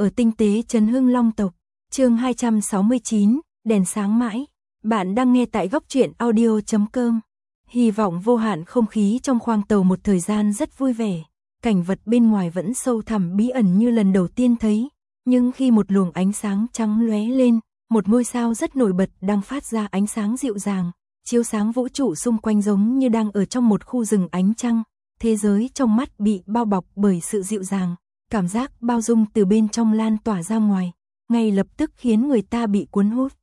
ở tinh tế trấn Hưng Long tộc. Chương 269, đèn sáng mãi. Bạn đang nghe tại góc truyện audio.com. Hy vọng vô hạn. Không khí trong khoang tàu một thời gian rất vui vẻ. Cảnh vật bên ngoài vẫn sâu thẳm bí ẩn như lần đầu tiên thấy, nhưng khi một luồng ánh sáng trắng lóe lên, một ngôi sao rất nổi bật đang phát ra ánh sáng dịu dàng, chiếu sáng vũ trụ xung quanh giống như đang ở trong một khu rừng ánh trăng. Thế giới trong mắt bị bao bọc bởi sự dịu dàng, cảm giác bao dung từ bên trong lan tỏa ra ngoài, ngay lập tức khiến người ta bị cuốn hút.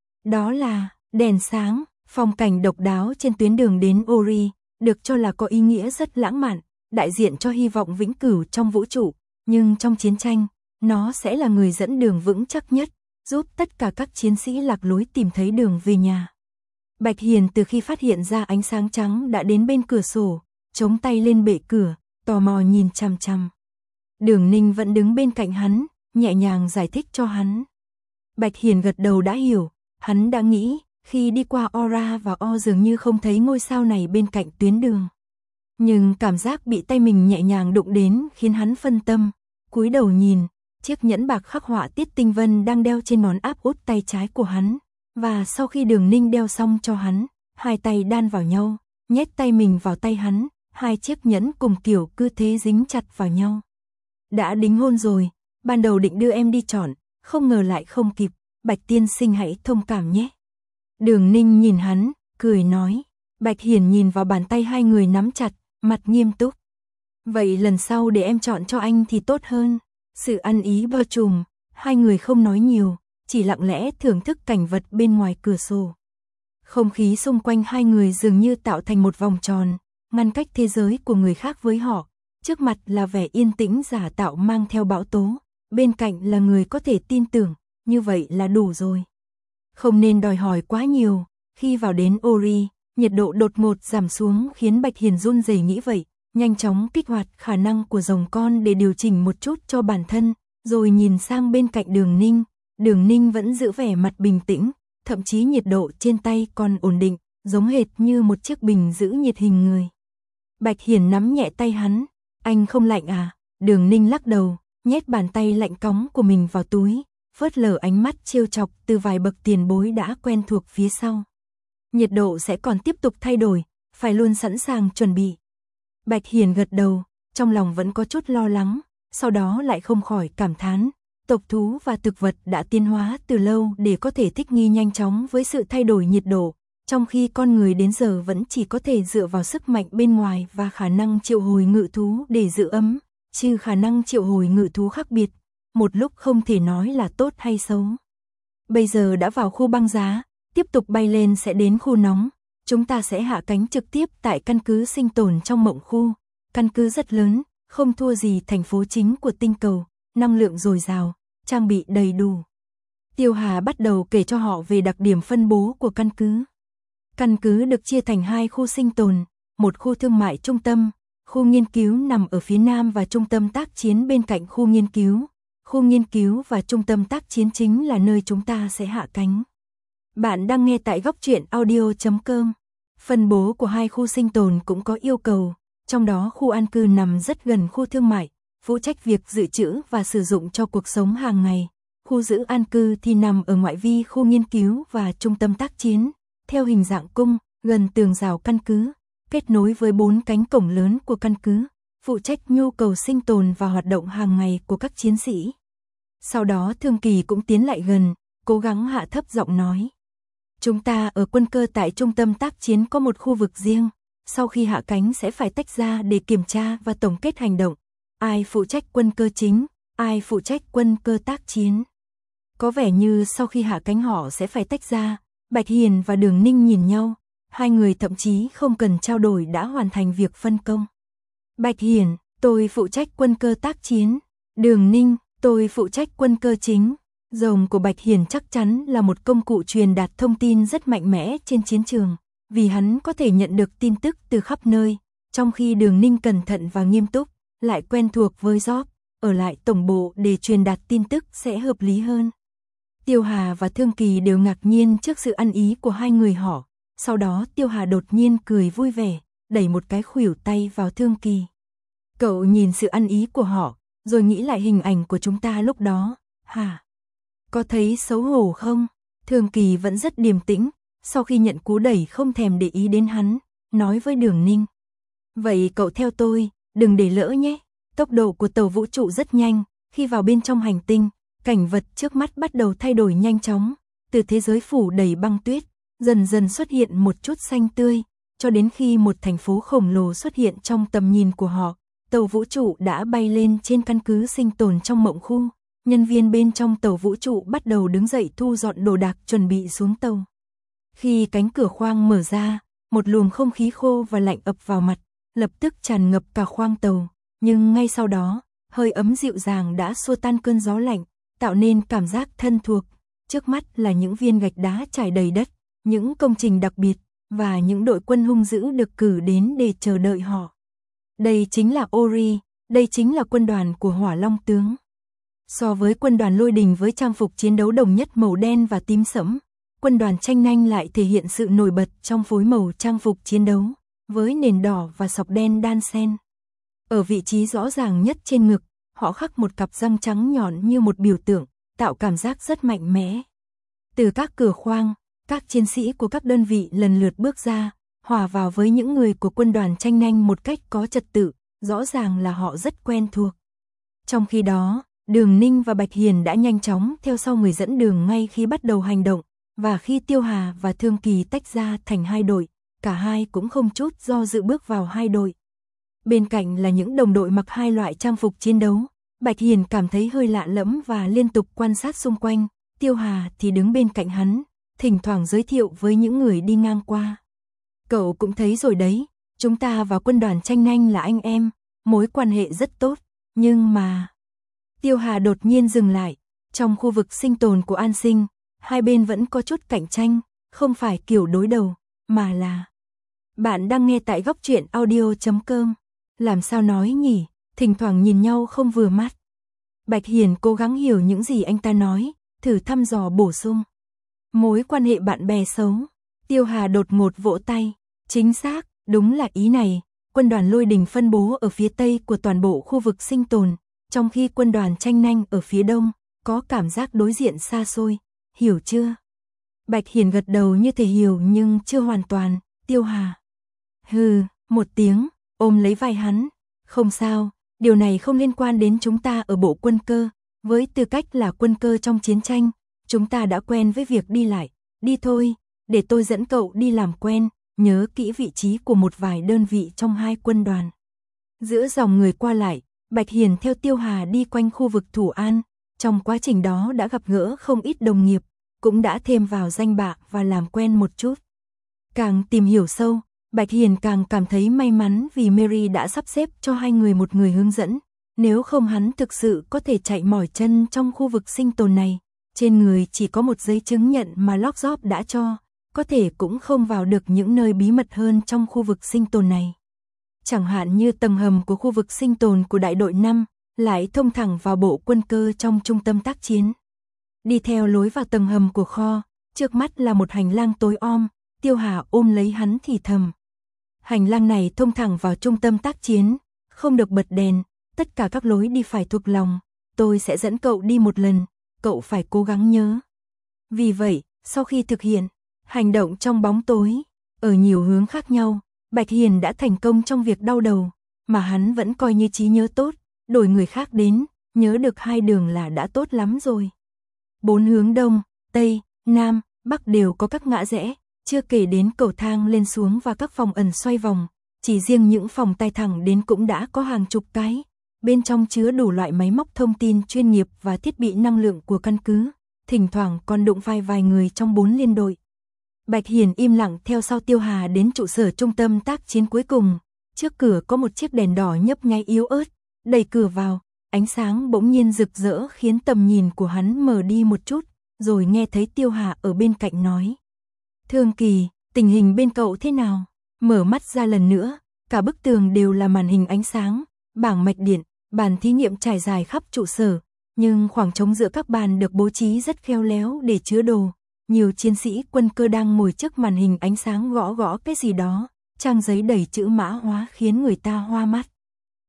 Đó là đèn sáng, phong cảnh độc đáo trên tuyến đường đến Ori, được cho là có ý nghĩa rất lãng mạn, đại diện cho hy vọng vĩnh cửu trong vũ trụ, nhưng trong chiến tranh, nó sẽ là người dẫn đường vững chắc nhất, giúp tất cả các chiến sĩ lạc lối tìm thấy đường về nhà. Bạch Hiền từ khi phát hiện ra ánh sáng trắng đã đến bên cửa sổ, chống tay lên bệ cửa, tò mò nhìn chằm chằm. Đường Ninh vẫn đứng bên cạnh hắn, nhẹ nhàng giải thích cho hắn. Bạch Hiền gật đầu đã hiểu, hắn đã nghĩ, khi đi qua Ora và O dường như không thấy ngôi sao này bên cạnh tuyến đường. Nhưng cảm giác bị tay mình nhẹ nhàng đụng đến khiến hắn phân tâm, cúi đầu nhìn, chiếc nhẫn bạc khắc họa Tiết Tinh Vân đang đeo trên ngón áp út tay trái của hắn, và sau khi Đường Ninh đeo xong cho hắn, hai tay đan vào nhau, nhét tay mình vào tay hắn, hai chiếc nhẫn cùng kiểu cứ thế dính chặt vào nhau. Đã đính hôn rồi, ban đầu định đưa em đi chọn, không ngờ lại không kịp, Bạch tiên sinh hãy thông cảm nhé. Đường Ninh nhìn hắn, cười nói. Bạch Hiền nhìn vào bàn tay hai người nắm chặt, mặt nghiêm túc. Vậy lần sau để em chọn cho anh thì tốt hơn. Sự ăn ý bao trùm, hai người không nói nhiều, chỉ lặng lẽ thưởng thức cảnh vật bên ngoài cửa sổ. Không khí xung quanh hai người dường như tạo thành một vòng tròn, ngăn cách thế giới của người khác với họ. Trước mặt là vẻ yên tĩnh giả tạo mang theo bão tố, bên cạnh là người có thể tin tưởng, như vậy là đủ rồi. Không nên đòi hỏi quá nhiều, khi vào đến Ori, nhiệt độ đột ngột giảm xuống khiến Bạch Hiền run rẩy nghĩ vậy, nhanh chóng kích hoạt khả năng của rồng con để điều chỉnh một chút cho bản thân, rồi nhìn sang bên cạnh Đường Ninh vẫn giữ vẻ mặt bình tĩnh, thậm chí nhiệt độ trên tay còn ổn định, giống hệt như một chiếc bình giữ nhiệt hình người. Bạch Hiền nắm nhẹ tay hắn, anh không lạnh à? Đường Ninh lắc đầu, nhét bàn tay lạnh cóng của mình vào túi, phớt lờ ánh mắt trêu chọc từ vài bậc tiền bối đã quen thuộc phía sau. Nhiệt độ sẽ còn tiếp tục thay đổi, phải luôn sẵn sàng chuẩn bị. Bạch Hiền gật đầu, trong lòng vẫn có chút lo lắng, sau đó lại không khỏi cảm thán, tộc thú và thực vật đã tiến hóa từ lâu để có thể thích nghi nhanh chóng với sự thay đổi nhiệt độ, trong khi con người đến giờ vẫn chỉ có thể dựa vào sức mạnh bên ngoài và khả năng triệu hồi ngự thú để giữ ấm, chứ khả năng triệu hồi ngự thú khác biệt, một lúc không thể nói là tốt hay xấu. Bây giờ đã vào khu băng giá, tiếp tục bay lên sẽ đến khu nóng, chúng ta sẽ hạ cánh trực tiếp tại căn cứ sinh tồn trong mộng khu, căn cứ rất lớn, không thua gì thành phố chính của tinh cầu, năng lượng dồi dào, trang bị đầy đủ. Tiêu Hà bắt đầu kể cho họ về đặc điểm phân bố của căn cứ. Căn cứ được chia thành hai khu sinh tồn, một khu thương mại trung tâm, khu nghiên cứu nằm ở phía nam và trung tâm tác chiến bên cạnh khu nghiên cứu. Khu nghiên cứu và trung tâm tác chiến chính là nơi chúng ta sẽ hạ cánh. Bạn đang nghe tại góc truyện audio.com. Phân bố của hai khu sinh tồn cũng có yêu cầu, trong đó khu an cư nằm rất gần khu thương mại, phụ trách việc dự trữ và sử dụng cho cuộc sống hàng ngày. Khu giữ an cư thì nằm ở ngoại vi khu nghiên cứu và trung tâm tác chiến, theo hình dạng cung, gần tường rào căn cứ, kết nối với 4 cánh cổng lớn của căn cứ, phụ trách nhu cầu sinh tồn và hoạt động hàng ngày của các chiến sĩ. Sau đó Thương Kỳ cũng tiến lại gần, cố gắng hạ thấp giọng nói. Chúng ta ở quân cơ tại trung tâm tác chiến có một khu vực riêng, sau khi hạ cánh sẽ phải tách ra để kiểm tra và tổng kết hành động. Ai phụ trách quân cơ chính, ai phụ trách quân cơ tác chiến. Có vẻ như sau khi hạ cánh họ sẽ phải tách ra. Bạch Hiền và Đường Ninh nhìn nhau, hai người thậm chí không cần trao đổi đã hoàn thành việc phân công. Bạch Hiền, tôi phụ trách quân cơ tác chiến. Đường Ninh, tôi phụ trách quân cơ chính. Rồng của Bạch Hiền chắc chắn là một công cụ truyền đạt thông tin rất mạnh mẽ trên chiến trường, vì hắn có thể nhận được tin tức từ khắp nơi, trong khi Đường Ninh cẩn thận và nghiêm túc, lại quen thuộc với job, ở lại tổng bộ để truyền đạt tin tức sẽ hợp lý hơn. Tiêu Hà và Thương Kỳ đều ngạc nhiên trước sự ăn ý của hai người họ, sau đó Tiêu Hà đột nhiên cười vui vẻ, đẩy một cái khuỷu tay vào Thương Kỳ. Cậu nhìn sự ăn ý của họ, rồi nghĩ lại hình ảnh của chúng ta lúc đó. Hả? Có thấy xấu hổ không? Thường Kỳ vẫn rất điềm tĩnh, sau khi nhận cú đẩy không thèm để ý đến hắn, nói với Đường Ninh. Vậy cậu theo tôi, đừng để lỡ nhé. Tốc độ của tàu vũ trụ rất nhanh, khi vào bên trong hành tinh, cảnh vật trước mắt bắt đầu thay đổi nhanh chóng, từ thế giới phủ đầy băng tuyết, dần dần xuất hiện một chút xanh tươi, cho đến khi một thành phố khổng lồ xuất hiện trong tầm nhìn của họ, tàu vũ trụ đã bay lên trên căn cứ sinh tồn trong mộng khu. Nhân viên bên trong tàu vũ trụ bắt đầu đứng dậy thu dọn đồ đạc chuẩn bị xuống tàu. Khi cánh cửa khoang mở ra, một luồng không khí khô và lạnh ập vào mặt, lập tức tràn ngập cả khoang tàu, nhưng ngay sau đó, hơi ấm dịu dàng đã xua tan cơn gió lạnh, tạo nên cảm giác thân thuộc. Trước mắt là những viên gạch đá trải đầy đất, những công trình đặc biệt, và những đội quân hung dữ được cử đến để chờ đợi họ. Đây chính là Ori, đây chính là quân đoàn của Hỏa Long tướng. So với quân đoàn Lôi Đình với trang phục chiến đấu đồng nhất màu đen và tím sẫm, quân đoàn Tranh Nhanh lại thể hiện sự nổi bật trong phối màu trang phục chiến đấu, với nền đỏ và sọc đen đan xen. Ở vị trí rõ ràng nhất trên ngực, họ khắc một cặp răng trắng nhọn như một biểu tượng, tạo cảm giác rất mạnh mẽ. Từ các cửa khoang, các chiến sĩ của các đơn vị lần lượt bước ra, hòa vào với những người của quân đoàn Tranh Nhanh một cách có trật tự, rõ ràng là họ rất quen thuộc. Trong khi đó, Đường Ninh và Bạch Hiền đã nhanh chóng theo sau người dẫn đường ngay khi bắt đầu hành động, và khi Tiêu Hà và Thương Kỳ tách ra thành hai đội, cả hai cũng không chút do dự bước vào hai đội. Bên cạnh là những đồng đội mặc hai loại trang phục chiến đấu, Bạch Hiền cảm thấy hơi lạ lẫm và liên tục quan sát xung quanh, Tiêu Hà thì đứng bên cạnh hắn, thỉnh thoảng giới thiệu với những người đi ngang qua. Cậu cũng thấy rồi đấy, chúng ta và quân đoàn Tranh Nhanh là anh em, mối quan hệ rất tốt, nhưng mà... Tiêu Hà đột nhiên dừng lại, trong khu vực sinh tồn của An Sinh, hai bên vẫn có chút cạnh tranh, không phải kiểu đối đầu, mà là... Bạn đang nghe tại góc truyện audio.com. Làm sao nói nhỉ, thỉnh thoảng nhìn nhau không vừa mắt. Bạch Hiền cố gắng hiểu những gì anh ta nói, thử thăm dò bổ sung. Mối quan hệ bạn bè xấu. Tiêu Hà đột ngột vỗ tay. Chính xác, đúng là ý này. Quân đoàn Lôi Đình phân bố ở phía tây của toàn bộ khu vực sinh tồn, trong khi quân đoàn Tranh Nhanh ở phía đông, có cảm giác đối diện xa xôi. Hiểu chưa? Bạch Hiền gật đầu như thể hiểu nhưng chưa hoàn toàn. Tiêu Hà. Hừ, một tiếng, ôm lấy vai hắn. Không sao, điều này không liên quan đến chúng ta ở bộ quân cơ. Với tư cách là quân cơ trong chiến tranh, chúng ta đã quen với việc đi lại. Đi thôi, để tôi dẫn cậu đi làm quen, nhớ kỹ vị trí của một vài đơn vị trong hai quân đoàn. Giữa dòng người qua lại, Bạch Hiền theo Tiêu Hà đi quanh khu vực Thủ An. Trong quá trình đó đã gặp gỡ không ít đồng nghiệp, cũng đã thêm vào danh bạ và làm quen một chút. Càng tìm hiểu sâu, Bạch Hiền càng cảm thấy may mắn vì Mary đã sắp xếp cho hai người một người hướng dẫn. Nếu không hắn thực sự có thể chạy mỏi chân trong khu vực sinh tồn này. Trên người chỉ có một giấy chứng nhận mà Lockjob đã cho, có thể cũng không vào được những nơi bí mật hơn trong khu vực sinh tồn này. Chẳng hạn như tầng hầm của khu vực sinh tồn của đại đội 5, lại thông thẳng vào bộ quân cơ trong trung tâm tác chiến. Đi theo lối vào tầng hầm của kho, trước mắt là một hành lang tối om, Tiêu Hà ôm lấy hắn thì thầm. Hành lang này thông thẳng vào trung tâm tác chiến, không được bật đèn, tất cả các lối đi phải thuộc lòng, tôi sẽ dẫn cậu đi một lần, cậu phải cố gắng nhớ. Vì vậy, sau khi thực hiện hành động trong bóng tối, ở nhiều hướng khác nhau, Bạch Hiền đã thành công trong việc đau đầu, mà hắn vẫn coi như trí nhớ tốt, đổi người khác đến, nhớ được hai đường là đã tốt lắm rồi. 4 hướng đông, tây, nam, bắc đều có các ngã rẽ, chưa kể đến cầu thang lên xuống và các phòng ẩn xoay vòng, chỉ riêng những phòng tay thẳng đến cũng đã có hàng chục cái, bên trong chứa đủ loại máy móc thông tin chuyên nghiệp và thiết bị năng lượng của căn cứ, thỉnh thoảng còn đụng vai vài người trong 4 liên đội. Bạch Hiền im lặng theo sau Tiêu Hà đến trụ sở trung tâm tác chiến cuối cùng, trước cửa có một chiếc đèn đỏ nhấp nháy yếu ớt, đẩy cửa vào, ánh sáng bỗng nhiên rực rỡ khiến tầm nhìn của hắn mờ đi một chút, rồi nghe thấy Tiêu Hà ở bên cạnh nói. Thương Kỳ, tình hình bên cậu thế nào? Mở mắt ra lần nữa, cả bức tường đều là màn hình ánh sáng, bảng mạch điện, bàn thí nghiệm trải dài khắp trụ sở, nhưng khoảng trống giữa các bàn được bố trí rất khéo léo để chứa đồ. Nhiều chiến sĩ quân cơ đang ngồi trước màn hình ánh sáng gõ gõ cái gì đó, trang giấy đầy chữ mã hóa khiến người ta hoa mắt.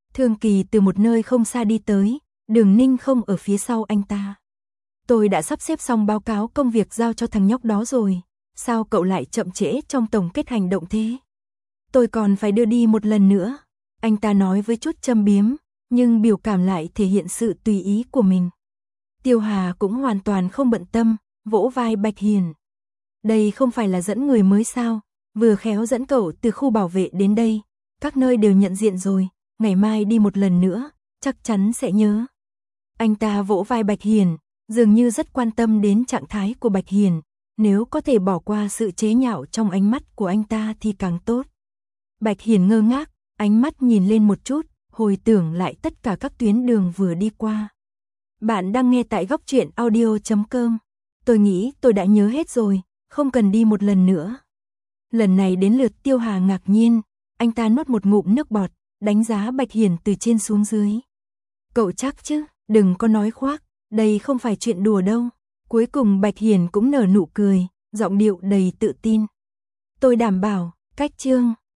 Thương Kỳ từ một nơi không xa đi tới, Đường Ninh không ở phía sau anh ta. Tôi đã sắp xếp xong báo cáo công việc giao cho thằng nhóc đó rồi, sao cậu lại chậm trễ trong tổng kết hành động thế? Tôi còn phải đưa đi một lần nữa. Anh ta nói với chút châm biếm, nhưng biểu cảm lại thể hiện sự tùy ý của mình. Tiêu Hà cũng hoàn toàn không bận tâm, vỗ vai Bạch Hiền. Đây không phải là dẫn người mới sao, vừa khéo dẫn cậu từ khu bảo vệ đến đây, các nơi đều nhận diện rồi, ngày mai đi một lần nữa, chắc chắn sẽ nhớ. Anh ta vỗ vai Bạch Hiền, dường như rất quan tâm đến trạng thái của Bạch Hiền, nếu có thể bỏ qua sự chế nhạo trong ánh mắt của anh ta thì càng tốt. Bạch Hiền ngơ ngác, ánh mắt nhìn lên một chút, hồi tưởng lại tất cả các tuyến đường vừa đi qua. Bạn đang nghe tại Góc Truyện Audio.com. Tôi nghĩ tôi đã nhớ hết rồi, không cần đi một lần nữa. Lần này đến lượt Tiêu Hà ngạc nhiên, anh ta nuốt một ngụm nước bọt, đánh giá Bạch Hiền từ trên xuống dưới. Cậu chắc chứ, đừng có nói khoác, đây không phải chuyện đùa đâu. Cuối cùng Bạch Hiền cũng nở nụ cười, giọng điệu đầy tự tin. Tôi đảm bảo, cách chương